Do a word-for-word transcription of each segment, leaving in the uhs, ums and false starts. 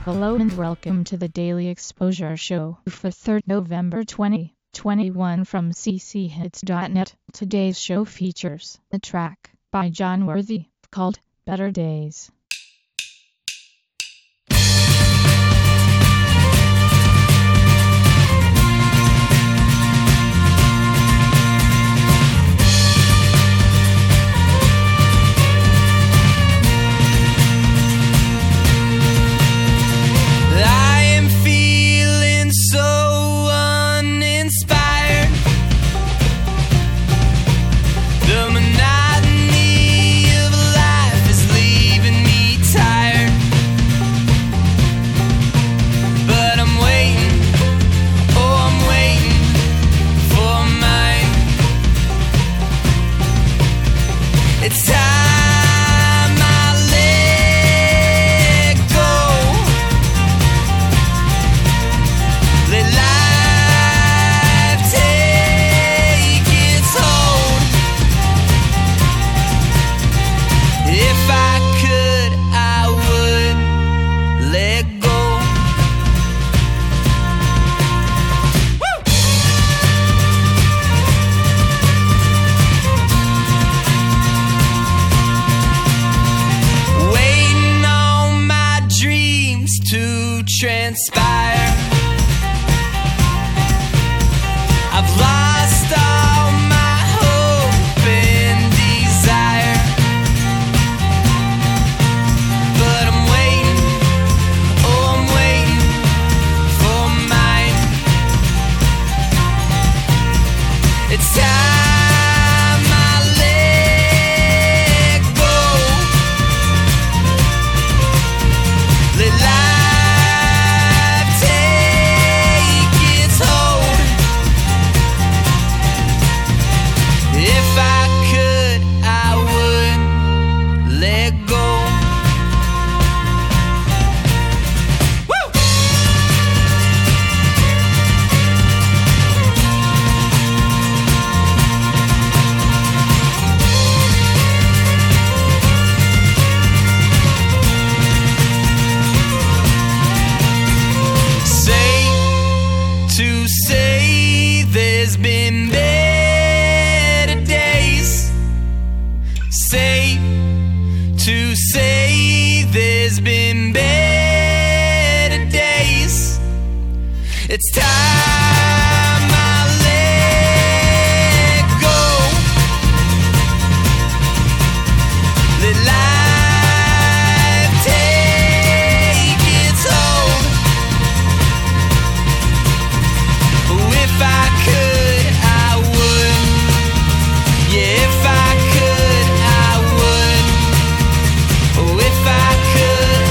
Hello and welcome to the Daily Exposure Show for third November twenty twenty-one from c c hits dot net. Today's show features a track by John Worthy called Better Days. It's time I let go. Let life take its hold. If I could, I would let go. To transpire, I've lost all my hope and desire, but I'm waiting, oh I'm waiting for mine. It's time I let go. Let life to say there's been better days. Say to say there's been better days. It's time I let go. Let life take its hold. If I could, I would. Yeah, if I could, I would. Oh, if I could,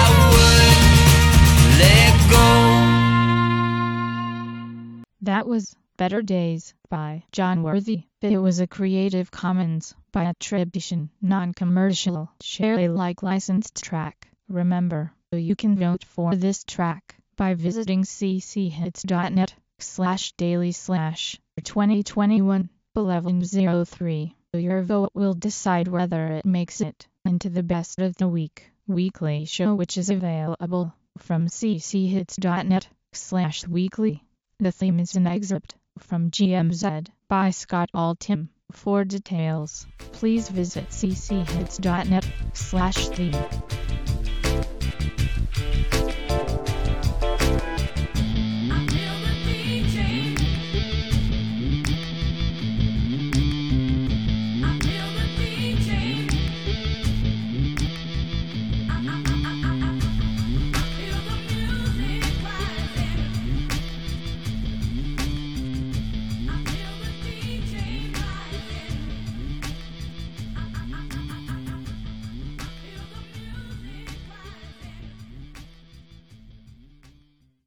I would let go. That was Better Days by John Worthy. It was a Creative Commons by attribution, non-commercial, share Alike licensed track. Remember, you can vote for this track by visiting c c hits dot net slash daily slash twenty twenty-one eleven oh three. Your vote will decide whether it makes it into the best of the week weekly show, which is available from c c hits dot net slash weekly. The theme is an excerpt from G M Z by Scott Altham. For details, please visit c c hits dot net slash theme.